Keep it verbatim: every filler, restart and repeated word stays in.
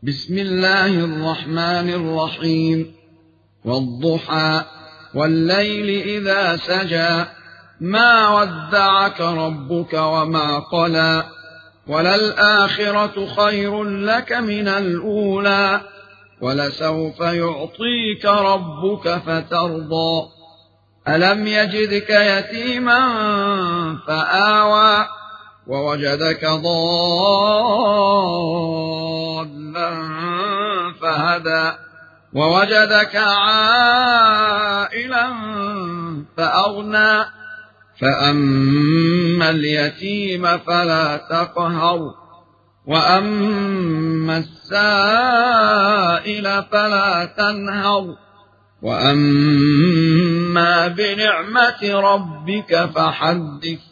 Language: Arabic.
بسم الله الرحمن الرحيم. والضحى والليل إذا سجى ما ودعك ربك وما قلى وللآخرة خير لك من الأولى ولسوف يعطيك ربك فترضى ألم يجدك يتيما فآوى ووجدك ضالا فهدى ووجدك عائلا فأغنى فأما اليتيم فلا تقهر وأما السائل فلا تنهر وأما بنعمة ربك فحدث